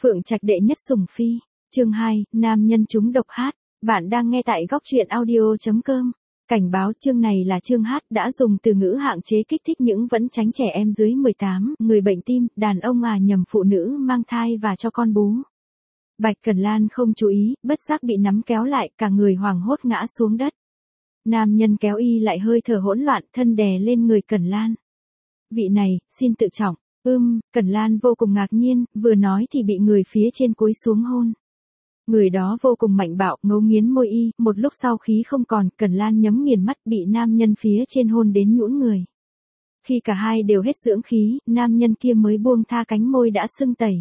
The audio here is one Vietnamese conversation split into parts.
Phượng Trạch đệ nhất sủng phi, chương 2, nam nhân chúng độc hát. Bạn đang nghe tại góc truyện audio.com. Cảnh báo chương này là chương hát đã dùng từ ngữ hạn chế kích thích những vẫn tránh trẻ em dưới 18, người bệnh tim, đàn ông nhầm phụ nữ mang thai và cho con bú. Bạch Cẩn Lan không chú ý, bất giác bị nắm kéo lại, cả người hoảng hốt ngã xuống đất. Nam nhân kéo y lại hơi thở hỗn loạn, thân đè lên người Cẩn Lan. Vị này, xin tự trọng. Cẩn Lan vô cùng ngạc nhiên, vừa nói thì bị người phía trên cúi xuống hôn. Người đó vô cùng mạnh bạo, ngấu nghiến môi y, một lúc sau khí không còn, Cẩn Lan nhắm nghiền mắt bị nam nhân phía trên hôn đến nhũn người. Khi cả hai đều hết dưỡng khí, nam nhân kia mới buông tha cánh môi đã sưng tẩy.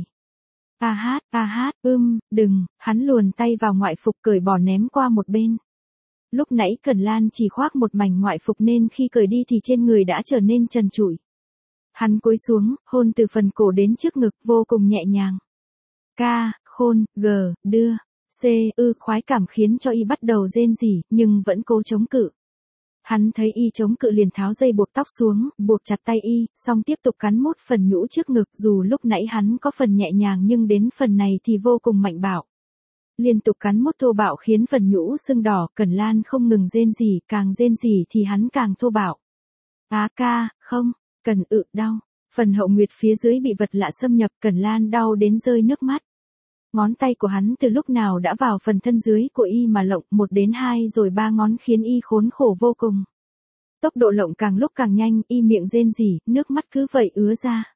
Đừng, hắn luồn tay vào ngoại phục cởi bỏ ném qua một bên. Lúc nãy Cẩn Lan chỉ khoác một mảnh ngoại phục nên khi cởi đi thì trên người đã trở nên trần trụi. Hắn cúi xuống, hôn từ phần cổ đến trước ngực, vô cùng nhẹ nhàng. Khôn, đưa, khoái cảm khiến cho y bắt đầu rên rỉ, nhưng vẫn cố chống cự. Hắn thấy y chống cự liền tháo dây buộc tóc xuống, buộc chặt tay y, xong tiếp tục cắn mút phần nhũ trước ngực, dù lúc nãy hắn có phần nhẹ nhàng nhưng đến phần này thì vô cùng mạnh bạo. Liên tục cắn mút thô bạo khiến phần nhũ sưng đỏ, Cẩn Lan không ngừng rên rỉ, càng rên rỉ thì hắn càng thô bạo. Không. Đau. Phần hậu nguyệt phía dưới bị vật lạ xâm nhập, Cẩn Lan đau đến rơi nước mắt. Ngón tay của hắn từ lúc nào đã vào phần thân dưới của y mà lộng 1 đến 2 rồi 3 ngón khiến y khốn khổ vô cùng. Tốc độ lộng càng lúc càng nhanh, y miệng rên rỉ, nước mắt cứ vậy ứa ra.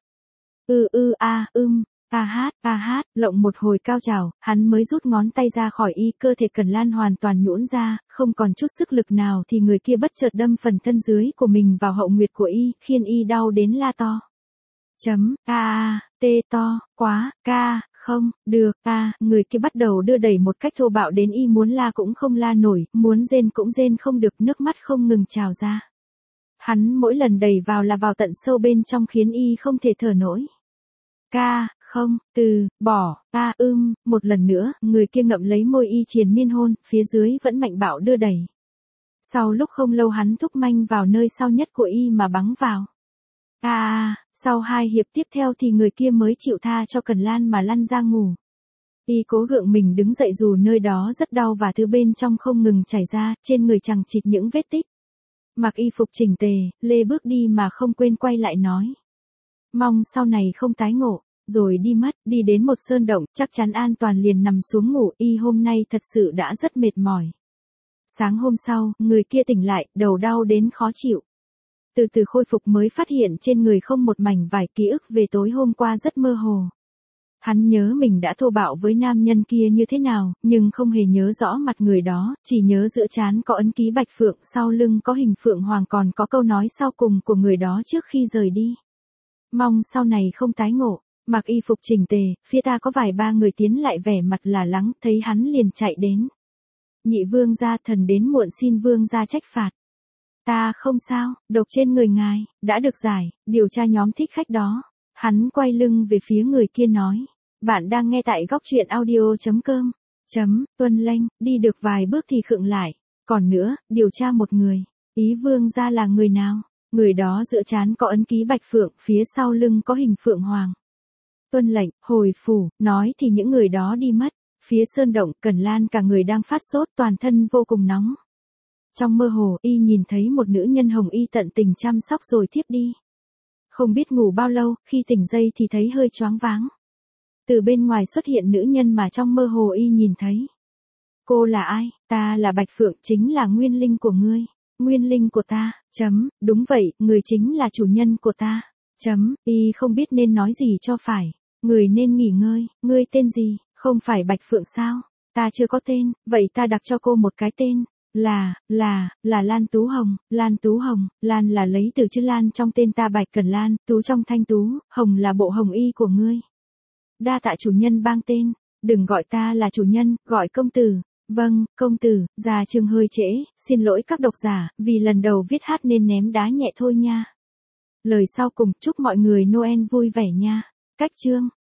Lộng một hồi cao trào, hắn mới rút ngón tay ra khỏi y, cơ thể Cẩn Lan hoàn toàn nhũn ra, không còn chút sức lực nào thì người kia bất chợt đâm phần thân dưới của mình vào hậu nguyệt của y, khiến y đau đến la to. To, quá, không, được, người kia bắt đầu đưa đẩy một cách thô bạo đến y muốn la cũng không la nổi, muốn rên cũng rên không được, nước mắt không ngừng trào ra. Hắn mỗi lần đẩy vào là vào tận sâu bên trong khiến y không thể thở nổi. Không, bỏ, một lần nữa, người kia ngậm lấy môi y triền miên hôn, phía dưới vẫn mạnh bạo đưa đẩy. Sau lúc không lâu hắn thúc manh vào nơi sau nhất của y mà bắn vào. Sau 2 hiệp tiếp theo thì người kia mới chịu tha cho Cẩn Lan mà lăn ra ngủ. Y cố gượng mình đứng dậy dù nơi đó rất đau và thứ bên trong không ngừng chảy ra, trên người chằng chịt những vết tích. Mặc y phục chỉnh tề, lê bước đi mà không quên quay lại nói. Mong sau này không tái ngộ. Rồi đi mất, đi đến một sơn động, chắc chắn an toàn liền nằm xuống ngủ, y hôm nay thật sự đã rất mệt mỏi. Sáng hôm sau, người kia tỉnh lại, đầu đau đến khó chịu. Từ từ khôi phục mới phát hiện trên người không một mảnh vải, ký ức về tối hôm qua rất mơ hồ. Hắn nhớ mình đã thô bạo với nam nhân kia như thế nào, nhưng không hề nhớ rõ mặt người đó, chỉ nhớ giữa trán có ấn ký bạch phượng, sau lưng có hình phượng hoàng, còn có câu nói sau cùng của người đó trước khi rời đi. Mong sau này không tái ngộ. Mặc y phục chỉnh tề, phía ta có vài ba người tiến lại vẻ mặt là lắng, thấy hắn liền chạy đến. Nhị vương gia thần đến muộn, xin vương gia trách phạt. Ta không sao, độc trên người ngài, đã được giải, điều tra nhóm thích khách đó. Hắn quay lưng về phía người kia nói. Bạn đang nghe tại góc truyện audio.com. Tuân lệnh, đi được vài bước thì khựng lại. Còn nữa, điều tra một người. Ý vương gia là người nào? Người đó giữa trán có ấn ký bạch phượng, phía sau lưng có hình phượng hoàng. Tuân lệnh, hồi phủ, nói thì những người đó đi mất. Phía sơn động, Cẩn Lan cả người đang phát sốt, toàn thân vô cùng nóng. Trong mơ hồ, y nhìn thấy một nữ nhân hồng y tận tình chăm sóc rồi thiếp đi. Không biết ngủ bao lâu, khi tỉnh dậy thì thấy hơi choáng váng. Từ bên ngoài xuất hiện nữ nhân mà trong mơ hồ y nhìn thấy. Cô là ai? Ta là Bạch Phượng, chính là nguyên linh của ngươi. Nguyên linh của ta, đúng vậy, người chính là chủ nhân của ta. Y không biết nên nói gì cho phải. Người nên nghỉ ngơi, ngươi tên gì, không phải Bạch Phượng sao? Ta chưa có tên, vậy ta đặt cho cô một cái tên, là Lan Tú Hồng, Lan Tú Hồng, Lan là lấy từ chữ Lan trong tên ta Bạch Cẩn Lan, Tú trong thanh tú, Hồng là bộ hồng y của ngươi. Đa tạ chủ nhân bang tên, đừng gọi ta là chủ nhân, gọi công tử. Vâng, công tử, già trường hơi trễ, xin lỗi các độc giả, vì lần đầu viết hát nên ném đá nhẹ thôi nha. Lời sau cùng, chúc mọi người Noel vui vẻ nha. Cách chương